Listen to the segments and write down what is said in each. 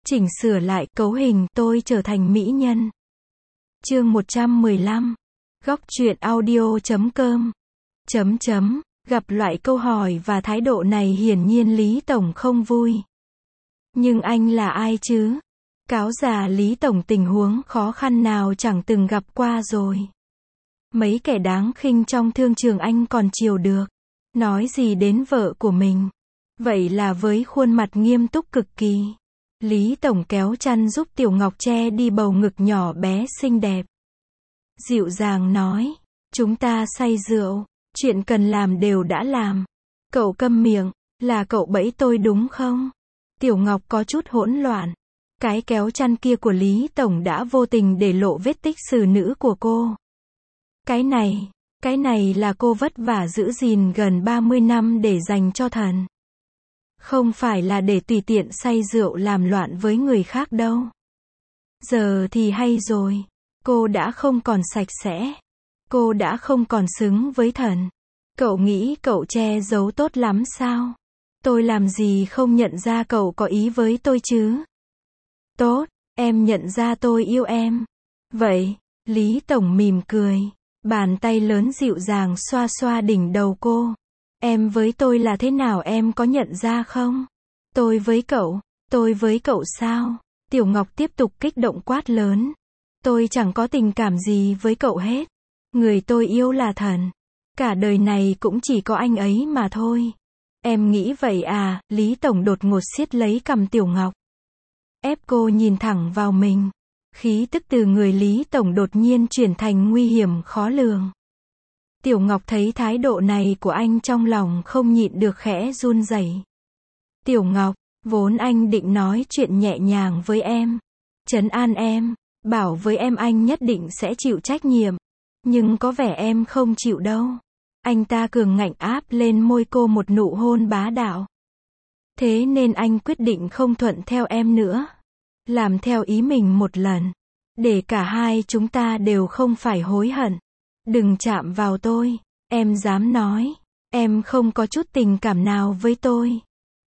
Chỉnh sửa lại cấu hình tôi trở thành mỹ nhân. Chương 115. Góc truyện audio.com. Gặp loại câu hỏi và thái độ này hiển nhiên Lý Tổng không vui. Nhưng anh là ai chứ? Cáo già Lý Tổng tình huống khó khăn nào chẳng từng gặp qua rồi. Mấy kẻ đáng khinh trong thương trường anh còn chiều được. Nói gì đến vợ của mình. Vậy là với khuôn mặt nghiêm túc cực kỳ. Lý Tổng kéo chăn giúp Tiểu Ngọc che đi bầu ngực nhỏ bé xinh đẹp. Dịu dàng nói, chúng ta say rượu, chuyện cần làm đều đã làm. Cậu câm miệng, là cậu bẫy tôi đúng không? Tiểu Ngọc có chút hỗn loạn. Cái kéo chăn kia của Lý Tổng đã vô tình để lộ vết tích xử nữ của cô. Cái này là cô vất vả giữ gìn gần 30 năm để dành cho thần. Không phải là để tùy tiện say rượu làm loạn với người khác đâu. Giờ thì hay rồi. Cô đã không còn sạch sẽ. Cô đã không còn xứng với thần. Cậu nghĩ cậu che giấu tốt lắm sao? Tôi làm gì không nhận ra cậu có ý với tôi chứ? Tốt, em nhận ra tôi yêu em. Vậy, Lý Tổng mỉm cười. Bàn tay lớn dịu dàng xoa xoa đỉnh đầu cô. Em với tôi là thế nào em có nhận ra không? Tôi với cậu sao? Tiểu Ngọc tiếp tục kích động quát lớn. Tôi chẳng có tình cảm gì với cậu hết. Người tôi yêu là thần. Cả đời này cũng chỉ có anh ấy mà thôi. Em nghĩ vậy à? Lý Tổng đột ngột siết lấy cằm Tiểu Ngọc. Ép cô nhìn thẳng vào mình. Khí tức từ người Lý Tổng đột nhiên chuyển thành nguy hiểm khó lường. Tiểu Ngọc thấy thái độ này của anh trong lòng không nhịn được khẽ run rẩy. Tiểu Ngọc, vốn anh định nói chuyện nhẹ nhàng với em. Trấn an em, bảo với em anh nhất định sẽ chịu trách nhiệm. Nhưng có vẻ em không chịu đâu. Anh ta cường ngạnh áp lên môi cô một nụ hôn bá đạo. Thế nên anh quyết định không thuận theo em nữa. Làm theo ý mình một lần. Để cả hai chúng ta đều không phải hối hận. Đừng chạm vào tôi. Em dám nói. Em không có chút tình cảm nào với tôi.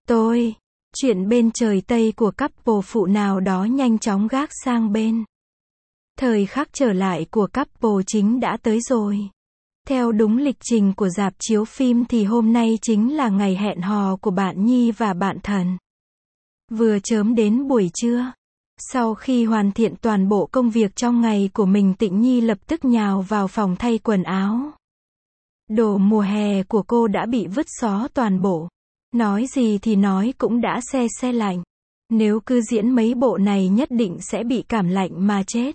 Chuyện bên trời Tây của couple phụ nào đó nhanh chóng gác sang bên. Thời khắc trở lại của couple chính đã tới rồi. Theo đúng lịch trình của rạp chiếu phim thì hôm nay chính là ngày hẹn hò của bạn Nhi và bạn Thần. Vừa chớm đến buổi trưa. Sau khi hoàn thiện toàn bộ công việc trong ngày của mình, Tịnh Nhi lập tức nhào vào phòng thay quần áo. Đồ mùa hè của cô đã bị vứt xó toàn bộ. Nói gì thì nói cũng đã se lạnh. Nếu cứ diễn mấy bộ này nhất định sẽ bị cảm lạnh mà chết.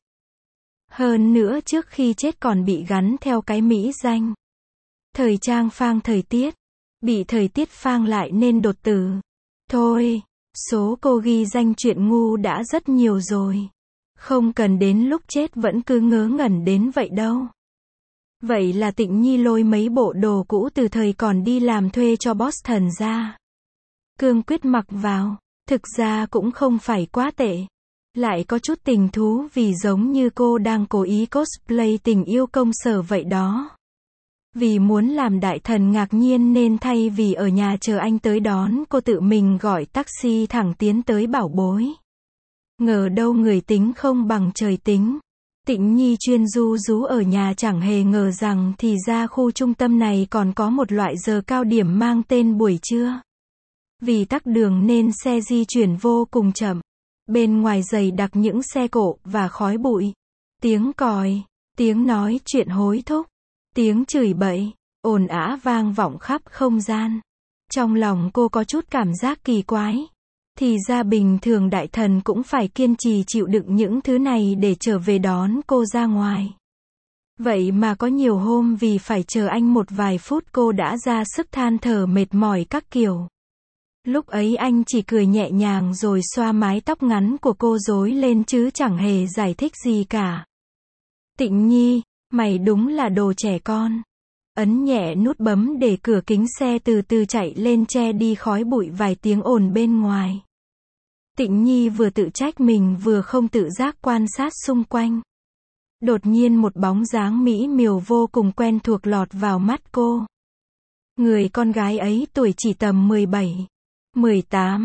Hơn nữa trước khi chết còn bị gắn theo cái mỹ danh. Thời trang phang thời tiết. Bị thời tiết phang lại nên đột tử. Thôi, số cô ghi danh chuyện ngu đã rất nhiều rồi. Không cần đến lúc chết vẫn cứ ngớ ngẩn đến vậy đâu. Vậy là Tịnh Nhi lôi mấy bộ đồ cũ từ thời còn đi làm thuê cho Boston ra. Cương quyết mặc vào. Thực ra cũng không phải quá tệ. Lại có chút tình thú vì giống như cô đang cố ý cosplay tình yêu công sở vậy đó. Vì muốn làm đại thần ngạc nhiên nên thay vì ở nhà chờ anh tới đón cô tự mình gọi taxi thẳng tiến tới bảo bối. Ngờ đâu người tính không bằng trời tính. Tịnh Nhi chuyên du rú ở nhà chẳng hề ngờ rằng thì ra khu trung tâm này còn có một loại giờ cao điểm mang tên buổi trưa. Vì tắc đường nên xe di chuyển vô cùng chậm. Bên ngoài dày đặc những xe cộ và khói bụi. Tiếng còi, tiếng nói chuyện hối thúc, tiếng chửi bậy, ồn ào vang vọng khắp không gian. Trong lòng cô có chút cảm giác kỳ quái. Thì ra bình thường đại thần cũng phải kiên trì chịu đựng những thứ này để trở về đón cô ra ngoài. Vậy mà có nhiều hôm vì phải chờ anh một vài phút cô đã ra sức than thở mệt mỏi các kiểu. Lúc ấy anh chỉ cười nhẹ nhàng rồi xoa mái tóc ngắn của cô rối lên chứ chẳng hề giải thích gì cả. Tịnh Nhi, mày đúng là đồ trẻ con. Ấn nhẹ nút bấm để cửa kính xe từ từ chạy lên che đi khói bụi vài tiếng ồn bên ngoài. Tịnh Nhi vừa tự trách mình vừa không tự giác quan sát xung quanh. Đột nhiên một bóng dáng mỹ miều vô cùng quen thuộc lọt vào mắt cô. Người con gái ấy tuổi chỉ tầm 17, 18,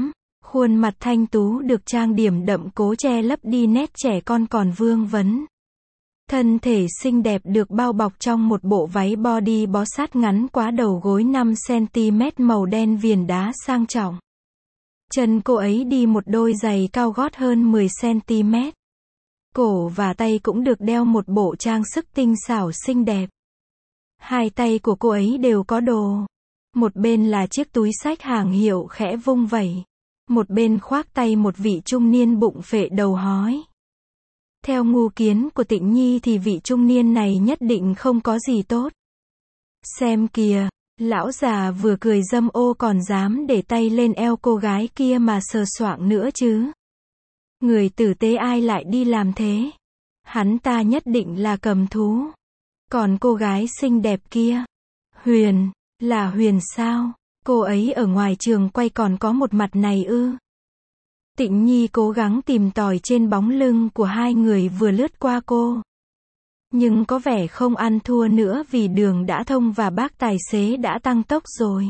Khuôn mặt thanh tú được trang điểm đậm cố che lấp đi nét trẻ con còn vương vấn. Thân thể xinh đẹp được bao bọc trong một bộ váy body bó sát ngắn quá đầu gối 5cm màu đen viền đá sang trọng. Chân cô ấy đi một đôi giày cao gót hơn 10cm. Cổ và tay cũng được đeo một bộ trang sức tinh xảo xinh đẹp. Hai tay của cô ấy đều có đồ. Một bên là chiếc túi xách hàng hiệu khẽ vung vẩy. Một bên khoác tay một vị trung niên bụng phệ đầu hói. Theo ngu kiến của Tịnh Nhi thì vị trung niên này nhất định không có gì tốt. Xem kìa, lão già vừa cười dâm ô còn dám để tay lên eo cô gái kia mà sờ soạng nữa chứ. Người tử tế ai lại đi làm thế? Hắn ta nhất định là cầm thú. Còn cô gái xinh đẹp kia, Huyền, là Huyền sao? Cô ấy ở ngoài trường quay còn có một mặt này ư? Tịnh Nhi cố gắng tìm tòi trên bóng lưng của hai người vừa lướt qua cô. Nhưng có vẻ không ăn thua nữa vì đường đã thông và bác tài xế đã tăng tốc rồi.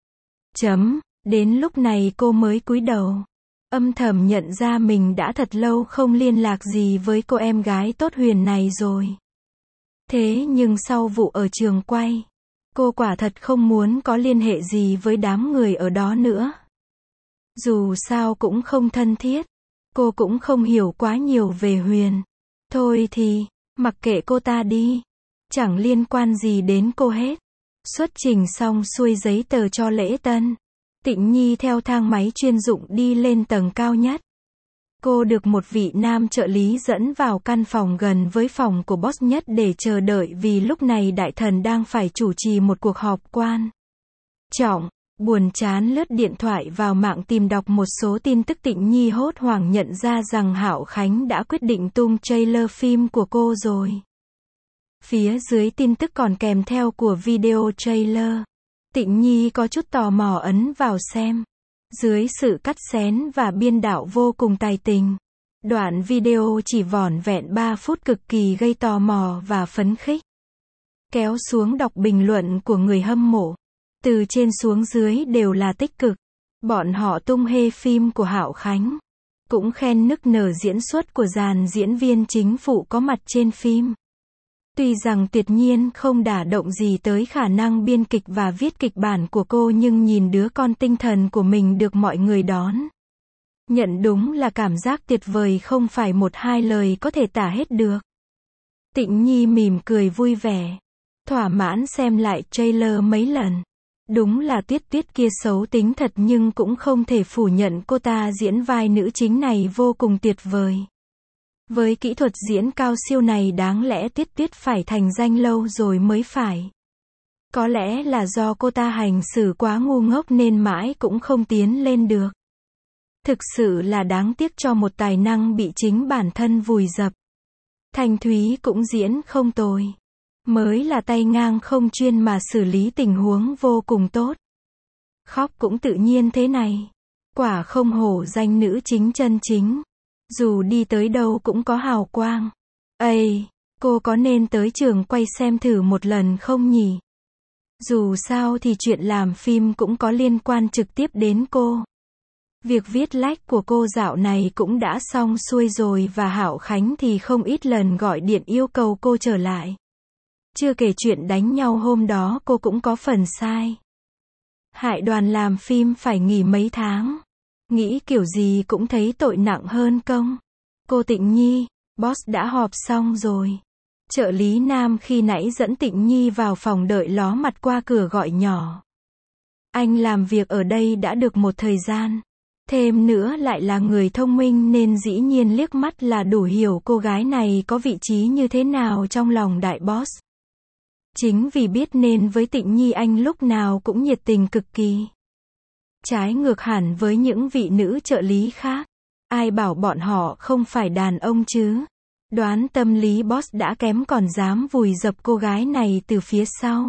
Đến lúc này cô mới cúi đầu. Âm thầm nhận ra mình đã thật lâu không liên lạc gì với cô em gái tốt Huyền này rồi. Thế nhưng sau vụ ở trường quay, cô quả thật không muốn có liên hệ gì với đám người ở đó nữa. Dù sao cũng không thân thiết. Cô cũng không hiểu quá nhiều về Huyền. Thôi thì, mặc kệ cô ta đi. Chẳng liên quan gì đến cô hết. Xuất trình xong xuôi giấy tờ cho lễ tân. Tịnh Nhi theo thang máy chuyên dụng đi lên tầng cao nhất. Cô được một vị nam trợ lý dẫn vào căn phòng gần với phòng của boss nhất để chờ đợi vì lúc này đại thần đang phải chủ trì một cuộc họp quan trọng. Buồn chán lướt điện thoại vào mạng tìm đọc một số tin tức. Tịnh Nhi hốt hoảng nhận ra rằng Hạo Khánh đã quyết định tung trailer phim của cô rồi. Phía dưới tin tức còn kèm theo của video trailer. Tịnh Nhi có chút tò mò ấn vào xem. Dưới sự cắt xén và biên đạo vô cùng tài tình, đoạn video chỉ vỏn vẹn 3 phút cực kỳ gây tò mò và phấn khích. Kéo xuống đọc bình luận của người hâm mộ. Từ trên xuống dưới đều là tích cực. Bọn họ tung hê phim của Hạo Khánh. Cũng khen nức nở diễn xuất của dàn diễn viên chính phụ có mặt trên phim. Tuy rằng tuyệt nhiên không đả động gì tới khả năng biên kịch và viết kịch bản của cô nhưng nhìn đứa con tinh thần của mình được mọi người đón nhận đúng là cảm giác tuyệt vời không phải một hai lời có thể tả hết được. Tịnh Nhi mỉm cười vui vẻ. Thỏa mãn xem lại trailer mấy lần. Đúng là Tuyết Tuyết kia xấu tính thật nhưng cũng không thể phủ nhận cô ta diễn vai nữ chính này vô cùng tuyệt vời. Với kỹ thuật diễn cao siêu này đáng lẽ Tuyết Tuyết phải thành danh lâu rồi mới phải. Có lẽ là do cô ta hành xử quá ngu ngốc nên mãi cũng không tiến lên được. Thực sự là đáng tiếc cho một tài năng bị chính bản thân vùi dập. Thanh Thúy cũng diễn không tồi. Mới là tay ngang không chuyên mà xử lý tình huống vô cùng tốt. Khóc cũng tự nhiên thế này. Quả không hổ danh nữ chính chân chính. Dù đi tới đâu cũng có hào quang. Ây, cô có nên tới trường quay xem thử một lần không nhỉ? Dù sao thì chuyện làm phim cũng có liên quan trực tiếp đến cô. Việc viết lách của cô dạo này cũng đã xong xuôi rồi và Hạo Khánh thì không ít lần gọi điện yêu cầu cô trở lại. Chưa kể chuyện đánh nhau hôm đó cô cũng có phần sai. Hại đoàn làm phim phải nghỉ mấy tháng. Nghĩ kiểu gì cũng thấy tội nặng hơn công. Cô Tịnh Nhi, boss đã họp xong rồi. Trợ lý nam khi nãy dẫn Tịnh Nhi vào phòng đợi ló mặt qua cửa gọi nhỏ. Anh làm việc ở đây đã được một thời gian. Thêm nữa lại là người thông minh nên dĩ nhiên liếc mắt là đủ hiểu cô gái này có vị trí như thế nào trong lòng đại boss. Chính vì biết nên với Tịnh Nhi anh lúc nào cũng nhiệt tình cực kỳ. Trái ngược hẳn với những vị nữ trợ lý khác. Ai bảo bọn họ không phải đàn ông chứ. Đoán tâm lý boss đã kém còn dám vùi dập cô gái này từ phía sau.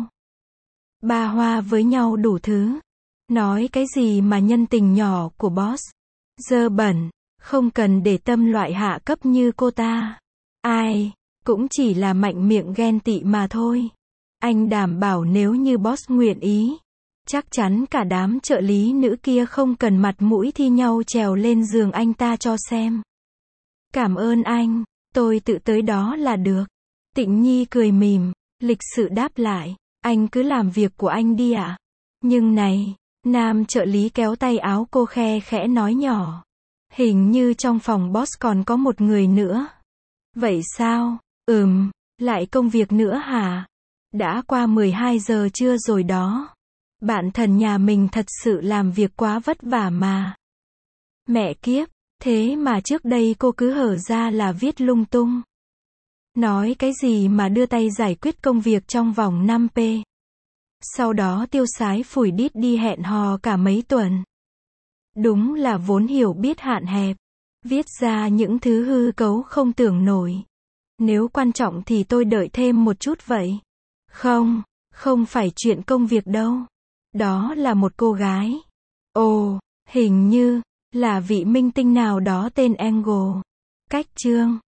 Ba hoa với nhau đủ thứ. Nói cái gì mà nhân tình nhỏ của boss. Dơ bẩn, không cần để tâm loại hạ cấp như cô ta. Ai, cũng chỉ là mạnh miệng ghen tị mà thôi. Anh đảm bảo nếu như boss nguyện ý, Chắc chắn cả đám trợ lý nữ kia không cần mặt mũi thi nhau trèo lên giường anh ta cho xem. Cảm ơn anh, tôi tự tới đó là được. Tịnh Nhi cười mỉm, lịch sự đáp lại, anh cứ làm việc của anh đi ạ. Nhưng này, nam trợ lý kéo tay áo cô khe khẽ nói nhỏ. Hình như trong phòng boss còn có một người nữa. Vậy sao? Lại công việc nữa hả? Đã qua 12 giờ trưa rồi đó. Bạn thần nhà mình thật sự làm việc quá vất vả mà. Mẹ kiếp, thế mà trước đây cô cứ hở ra là viết lung tung. Nói cái gì mà đưa tay giải quyết công việc trong vòng 5p. Sau đó tiêu sái phủi đít đi hẹn hò cả mấy tuần. Đúng là vốn hiểu biết hạn hẹp. Viết ra những thứ hư cấu không tưởng nổi. Nếu quan trọng thì tôi đợi thêm một chút vậy. Không phải chuyện công việc đâu. Đó là một cô gái. Ồ, hình như là vị minh tinh nào đó tên Angle. Cách chương